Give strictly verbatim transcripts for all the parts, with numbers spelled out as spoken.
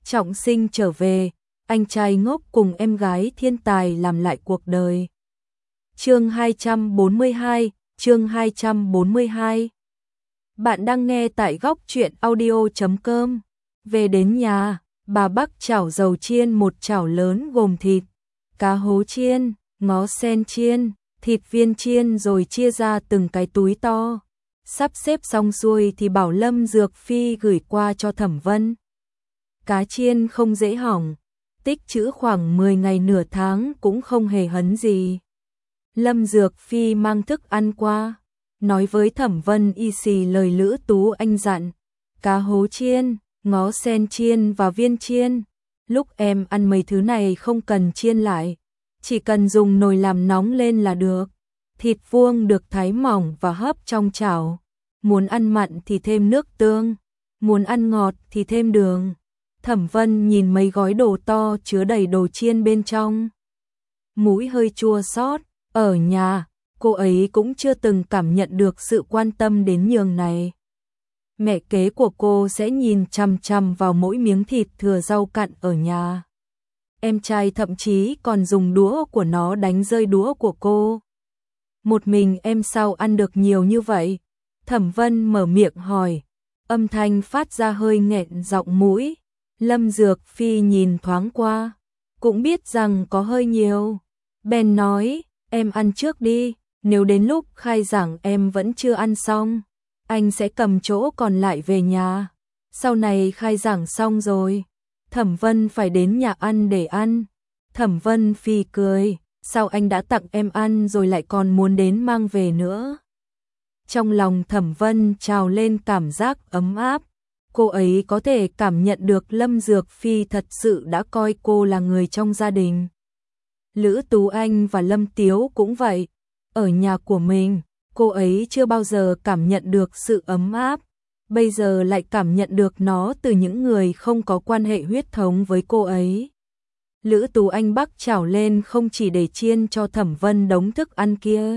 trọng sinh trở về, anh trai ngốc cùng em gái thiên tài làm lại cuộc đời. Chương hai trăm bốn mươi hai, chương hai trăm bốn mươi hai. Bạn đang nghe tại góc truyện audio chấm com. Về đến nhà, bà Bắc chảo dầu chiên một chảo lớn gồm thịt, cá hố chiên, ngó sen chiên, thịt viên chiên rồi chia ra từng cái túi to. Sắp xếp xong xuôi thì bảo Lâm Dược Phi gửi qua cho Thẩm Vân. Cá chiên không dễ hỏng, tích trữ khoảng mười ngày nửa tháng cũng không hề hấn gì. Lâm Dược Phi mang thức ăn qua, nói với Thẩm Vân y xì lời Lữ Tú Anh dặn, cá hố chiên, ngó sen chiên và viên chiên. Lúc em ăn mấy thứ này không cần chiên lại, chỉ cần dùng nồi làm nóng lên là được. Thịt vuông được thái mỏng và hấp trong chảo. Muốn ăn mặn thì thêm nước tương, muốn ăn ngọt thì thêm đường. Thẩm Vân nhìn mấy gói đồ to chứa đầy đồ chiên bên trong. Mũi hơi chua xót, ở nhà, cô ấy cũng chưa từng cảm nhận được sự quan tâm đến nhường này. Mẹ kế của cô sẽ nhìn chằm chằm vào mỗi miếng thịt thừa rau cặn ở nhà. Em trai thậm chí còn dùng đũa của nó đánh rơi đũa của cô. Một mình em sao ăn được nhiều như vậy? Thẩm Vân mở miệng hỏi, âm thanh phát ra hơi nghẹn giọng mũi. Lâm Dược Phi nhìn thoáng qua, cũng biết rằng có hơi nhiều. Bèn nói, em ăn trước đi, nếu đến lúc khai giảng em vẫn chưa ăn xong, anh sẽ cầm chỗ còn lại về nhà. Sau này khai giảng xong rồi, Thẩm Vân phải đến nhà ăn để ăn. Thẩm Vân Phi cười, sao anh đã tặng em ăn rồi lại còn muốn đến mang về nữa? Trong lòng Thẩm Vân trào lên cảm giác ấm áp. Cô ấy có thể cảm nhận được Lâm Dược Phi thật sự đã coi cô là người trong gia đình. Lữ Tú Anh và Lâm Tiếu cũng vậy. Ở nhà của mình, cô ấy chưa bao giờ cảm nhận được sự ấm áp. Bây giờ lại cảm nhận được nó từ những người không có quan hệ huyết thống với cô ấy. Lữ Tú Anh bắc chảo lên không chỉ để chiên cho Thẩm Vân đống thức ăn kia.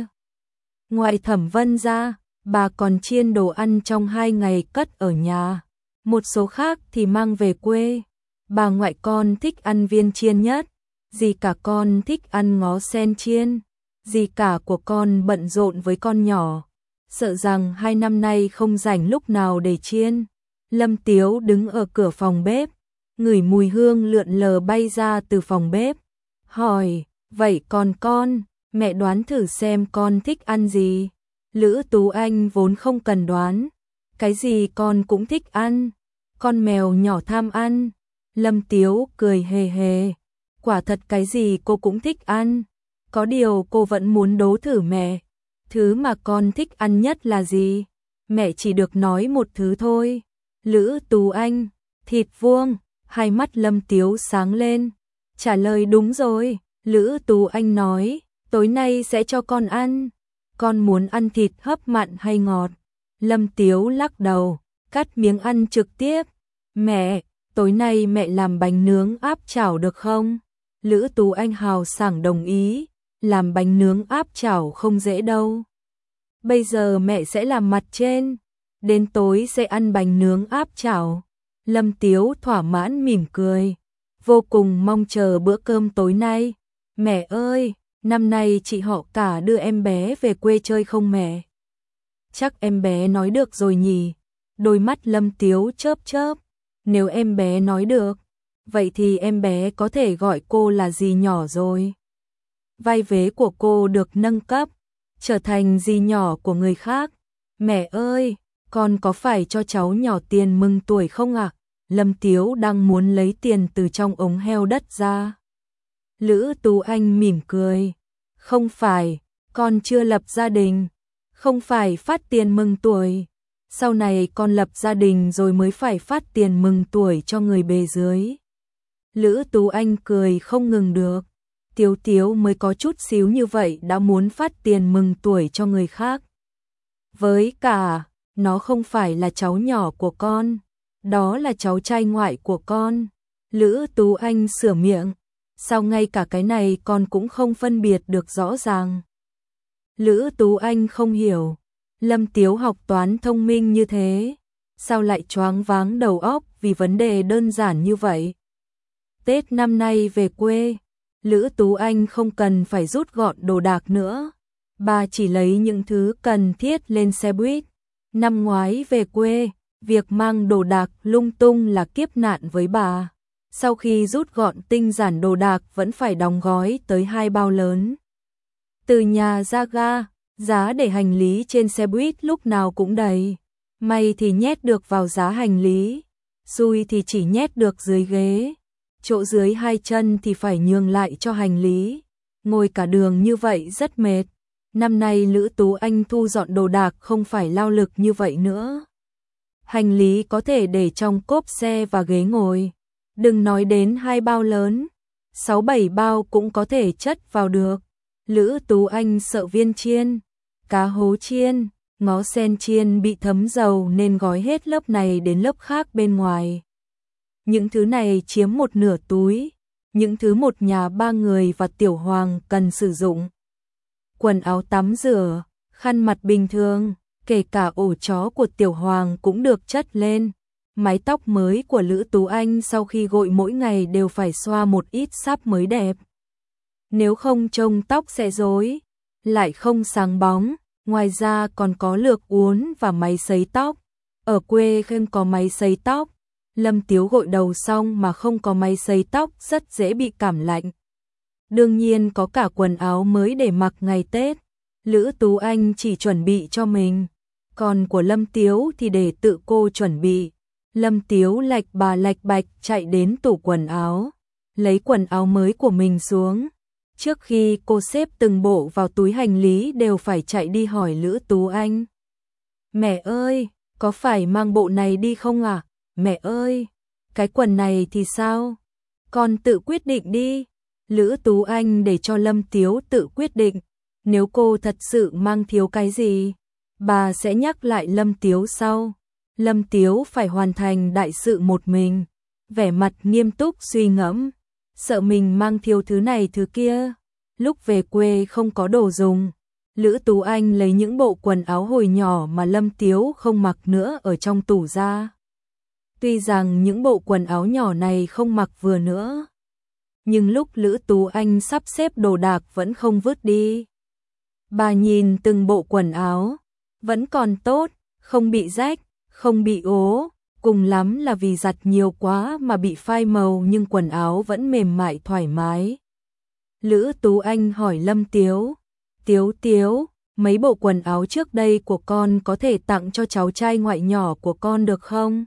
Ngoài Thẩm Vân ra, bà còn chiên đồ ăn trong hai ngày cất ở nhà. Một số khác thì mang về quê. Bà ngoại con thích ăn viên chiên nhất, dì cả con thích ăn ngó sen chiên. Dì cả của con bận rộn với con nhỏ, sợ rằng hai năm nay không rảnh lúc nào để chiên. Lâm Tiếu đứng ở cửa phòng bếp, ngửi mùi hương lượn lờ bay ra từ phòng bếp. Hỏi, vậy còn con, mẹ đoán thử xem con thích ăn gì? Lữ Tú Anh vốn không cần đoán, cái gì con cũng thích ăn. Con mèo nhỏ tham ăn. Lâm Tiếu cười hề hề, quả thật cái gì cô cũng thích ăn. Có điều cô vẫn muốn đố thử mẹ, thứ mà con thích ăn nhất là gì? Mẹ chỉ được nói một thứ thôi. Lữ Tú Anh, thịt vuông. Hai mắt Lâm Tiếu sáng lên, trả lời đúng rồi. Lữ Tú Anh nói, tối nay sẽ cho con ăn. Con muốn ăn thịt hấp mặn hay ngọt? Lâm Tiếu lắc đầu, cắt miếng ăn trực tiếp. Mẹ, tối nay mẹ làm bánh nướng áp chảo được không? Lữ Tú Anh hào sảng đồng ý, làm bánh nướng áp chảo không dễ đâu. Bây giờ mẹ sẽ làm mặt trên, đến tối sẽ ăn bánh nướng áp chảo. Lâm Tiếu thỏa mãn mỉm cười, vô cùng mong chờ bữa cơm tối nay. Mẹ ơi, năm nay chị họ cả đưa em bé về quê chơi không mẹ? Chắc em bé nói được rồi nhỉ? Đôi mắt Lâm Tiếu chớp chớp. Nếu em bé nói được, vậy thì em bé có thể gọi cô là dì nhỏ rồi. Vai vế của cô được nâng cấp, trở thành dì nhỏ của người khác. Mẹ ơi, con có phải cho cháu nhỏ tiền mừng tuổi không ạ? À? Lâm Tiếu đang muốn lấy tiền từ trong ống heo đất ra. Lữ Tú Anh mỉm cười. Không phải, con chưa lập gia đình. Không phải phát tiền mừng tuổi. Sau này con lập gia đình rồi mới phải phát tiền mừng tuổi cho người bề dưới. Lữ Tú Anh cười không ngừng được. Tiếu Tiếu mới có chút xíu như vậy đã muốn phát tiền mừng tuổi cho người khác. Với cả, nó không phải là cháu nhỏ của con, đó là cháu trai ngoại của con. Lữ Tú Anh sửa miệng, sao ngay cả cái này con cũng không phân biệt được rõ ràng. Lữ Tú Anh không hiểu, Lâm Tiếu học toán thông minh như thế, sao lại choáng váng đầu óc vì vấn đề đơn giản như vậy. Tết năm nay về quê, Lữ Tú Anh không cần phải rút gọn đồ đạc nữa. Bà chỉ lấy những thứ cần thiết lên xe buýt. Năm ngoái về quê, việc mang đồ đạc lung tung là kiếp nạn với bà. Sau khi rút gọn tinh giản đồ đạc vẫn phải đóng gói tới hai bao lớn. Từ nhà ra ga, giá để hành lý trên xe buýt lúc nào cũng đầy. May thì nhét được vào giá hành lý, xui thì chỉ nhét được dưới ghế. Chỗ dưới hai chân thì phải nhường lại cho hành lý. Ngồi cả đường như vậy rất mệt. Năm nay Lữ Tú Anh thu dọn đồ đạc không phải lao lực như vậy nữa. Hành lý có thể để trong cốp xe và ghế ngồi. Đừng nói đến hai bao lớn, sáu bảy bao cũng có thể chất vào được. Lữ Tú Anh sợ viên chiên, cá hố chiên, ngó sen chiên bị thấm dầu nên gói hết lớp này đến lớp khác bên ngoài. Những thứ này chiếm một nửa túi, những thứ một nhà ba người và Tiểu Hoàng cần sử dụng. Quần áo tắm rửa, khăn mặt bình thường, kể cả ổ chó của Tiểu Hoàng cũng được chất lên. Mái tóc mới của Lữ Tú Anh sau khi gội mỗi ngày đều phải xoa một ít sáp mới đẹp. Nếu không trông tóc sẽ rối, lại không sáng bóng. Ngoài ra còn có lược uốn và máy sấy tóc. Ở quê không có máy sấy tóc. Lâm Tiếu gội đầu xong mà không có máy sấy tóc rất dễ bị cảm lạnh. Đương nhiên có cả quần áo mới để mặc ngày Tết. Lữ Tú Anh chỉ chuẩn bị cho mình. Còn của Lâm Tiếu thì để tự cô chuẩn bị. Lâm Tiếu lạch bà lạch bạch chạy đến tủ quần áo. Lấy quần áo mới của mình xuống. Trước khi cô xếp từng bộ vào túi hành lý đều phải chạy đi hỏi Lữ Tú Anh. Mẹ ơi, có phải mang bộ này đi không à? Mẹ ơi, cái quần này thì sao? Con tự quyết định đi. Lữ Tú Anh để cho Lâm Tiếu tự quyết định. Nếu cô thật sự mang thiếu cái gì, bà sẽ nhắc lại Lâm Tiếu sau. Lâm Tiếu phải hoàn thành đại sự một mình. Vẻ mặt nghiêm túc suy ngẫm. Sợ mình mang thiếu thứ này thứ kia. Lúc về quê không có đồ dùng, Lữ Tú Anh lấy những bộ quần áo hồi nhỏ mà Lâm Tiếu không mặc nữa ở trong tủ ra. Tuy rằng những bộ quần áo nhỏ này không mặc vừa nữa, nhưng lúc Lữ Tú Anh sắp xếp đồ đạc vẫn không vứt đi. Bà nhìn từng bộ quần áo, vẫn còn tốt, không bị rách, không bị ố, cùng lắm là vì giặt nhiều quá mà bị phai màu nhưng quần áo vẫn mềm mại thoải mái. Lữ Tú Anh hỏi Lâm Tiếu, Tiếu Tiếu, mấy bộ quần áo trước đây của con có thể tặng cho cháu trai ngoại nhỏ của con được không?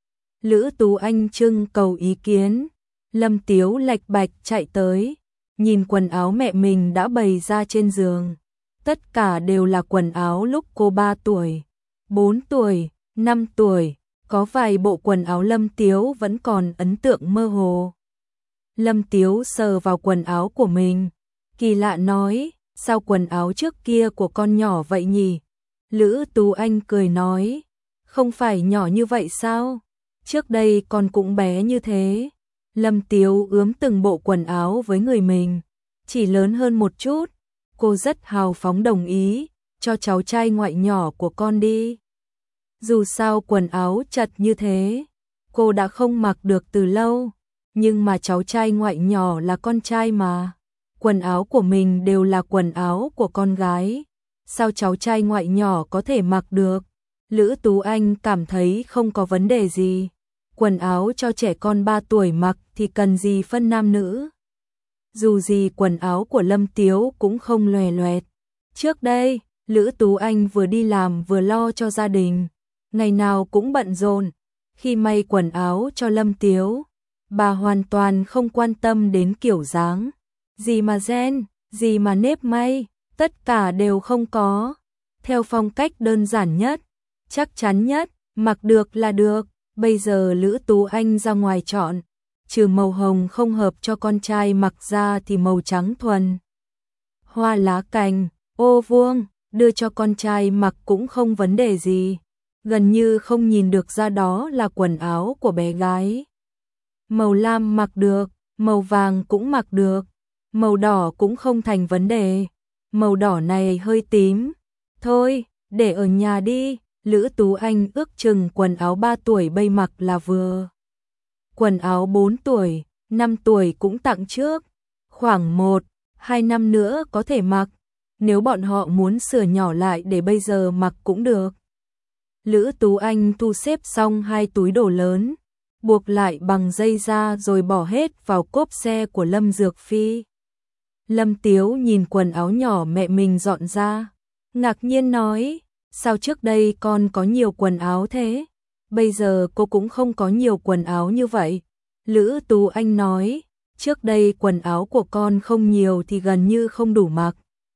Lữ Tú Anh trưng cầu ý kiến. Lâm Tiếu lạch bạch chạy tới, nhìn quần áo mẹ mình đã bày ra trên giường. Tất cả đều là quần áo lúc cô ba tuổi, bốn tuổi, năm tuổi, có vài bộ quần áo Lâm Tiếu vẫn còn ấn tượng mơ hồ. Lâm Tiếu sờ vào quần áo của mình, kỳ lạ nói, sao quần áo trước kia của con nhỏ vậy nhỉ? Lữ Tú Anh cười nói, không phải nhỏ như vậy sao? Trước đây con cũng bé như thế. Lâm Tiếu ướm từng bộ quần áo với người mình, chỉ lớn hơn một chút. Cô rất hào phóng đồng ý, cho cháu trai ngoại nhỏ của con đi. Dù sao quần áo chật như thế, cô đã không mặc được từ lâu. Nhưng mà cháu trai ngoại nhỏ là con trai mà. Quần áo của mình đều là quần áo của con gái. Sao cháu trai ngoại nhỏ có thể mặc được? Lữ Tú Anh cảm thấy không có vấn đề gì. Quần áo cho trẻ con ba tuổi mặc thì cần gì phân nam nữ. Dù gì quần áo của Lâm Tiếu cũng không lòe loẹt. Trước đây, Lữ Tú Anh vừa đi làm vừa lo cho gia đình. Ngày nào cũng bận rộn. Khi may quần áo cho Lâm Tiếu, bà hoàn toàn không quan tâm đến kiểu dáng. Gì mà gen, gì mà nếp may, tất cả đều không có. Theo phong cách đơn giản nhất, chắc chắn nhất, mặc được là được. Bây giờ Lữ Tú Anh ra ngoài chọn, trừ màu hồng không hợp cho con trai mặc ra thì màu trắng thuần. Hoa lá cành, ô vuông, đưa cho con trai mặc cũng không vấn đề gì. Gần như không nhìn được ra đó là quần áo của bé gái. Màu lam mặc được, màu vàng cũng mặc được, màu đỏ cũng không thành vấn đề. Màu đỏ này hơi tím. Thôi, để ở nhà đi. Lữ Tú Anh ước chừng quần áo ba tuổi bây mặc là vừa. Quần áo bốn tuổi, năm tuổi cũng tặng trước, khoảng một, hai năm nữa có thể mặc, nếu bọn họ muốn sửa nhỏ lại để bây giờ mặc cũng được. Lữ Tú Anh thu xếp xong hai túi đồ lớn, buộc lại bằng dây da rồi bỏ hết vào cốp xe của Lâm Dược Phi. Lâm Tiếu nhìn quần áo nhỏ mẹ mình dọn ra, ngạc nhiên nói, sao trước đây con có nhiều quần áo thế? Bây giờ cô cũng không có nhiều quần áo như vậy. Lữ Tú Anh nói, trước đây quần áo của con không nhiều thì gần như không đủ mặc.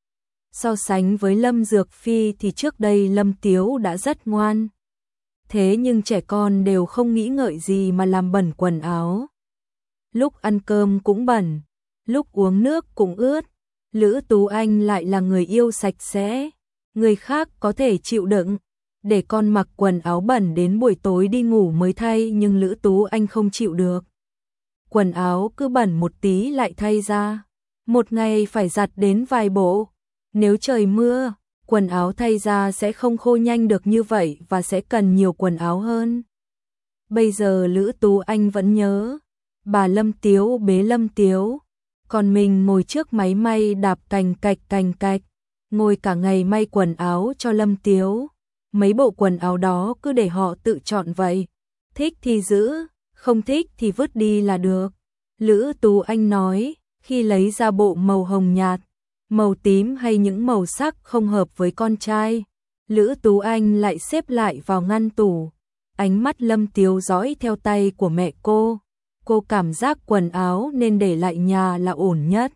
So sánh với Lâm Dược Phi thì trước đây Lâm Tiếu đã rất ngoan. Thế nhưng trẻ con đều không nghĩ ngợi gì mà làm bẩn quần áo. Lúc ăn cơm cũng bẩn, lúc uống nước cũng ướt. Lữ Tú Anh lại là người yêu sạch sẽ, người khác có thể chịu đựng, để con mặc quần áo bẩn đến buổi tối đi ngủ mới thay, nhưng Lữ Tú Anh không chịu được. Quần áo cứ bẩn một tí lại thay ra, một ngày phải giặt đến vài bộ. Nếu trời mưa, quần áo thay ra sẽ không khô nhanh được như vậy và sẽ cần nhiều quần áo hơn. Bây giờ Lữ Tú Anh vẫn nhớ, bà Lâm Tiếu bế Lâm Tiếu, còn mình ngồi trước máy may đạp cành cạch cành cạch, ngồi cả ngày may quần áo cho Lâm Tiếu. Mấy bộ quần áo đó cứ để họ tự chọn vậy, thích thì giữ, không thích thì vứt đi là được. Lữ Tú Anh nói, khi lấy ra bộ màu hồng nhạt, màu tím hay những màu sắc không hợp với con trai, Lữ Tú Anh lại xếp lại vào ngăn tủ. Ánh mắt Lâm Tiếu dõi theo tay của mẹ cô, cô cảm giác quần áo nên để lại nhà là ổn nhất.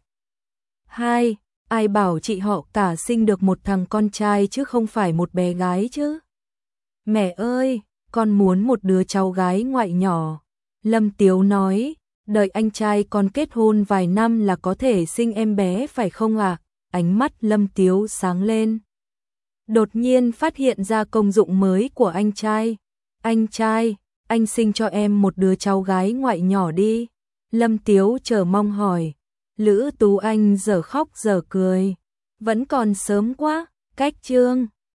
Hai, ai bảo chị họ cả sinh được một thằng con trai chứ không phải một bé gái chứ. Mẹ ơi, con muốn một đứa cháu gái ngoại nhỏ. Lâm Tiếu nói, đợi anh trai con kết hôn vài năm là có thể sinh em bé phải không ạ? À? Ánh mắt Lâm Tiếu sáng lên. Đột nhiên phát hiện ra công dụng mới của anh trai. Anh trai, anh sinh cho em một đứa cháu gái ngoại nhỏ đi. Lâm Tiếu chờ mong hỏi. Lữ Tú Anh giờ khóc giờ cười. Vẫn còn sớm quá, cách chương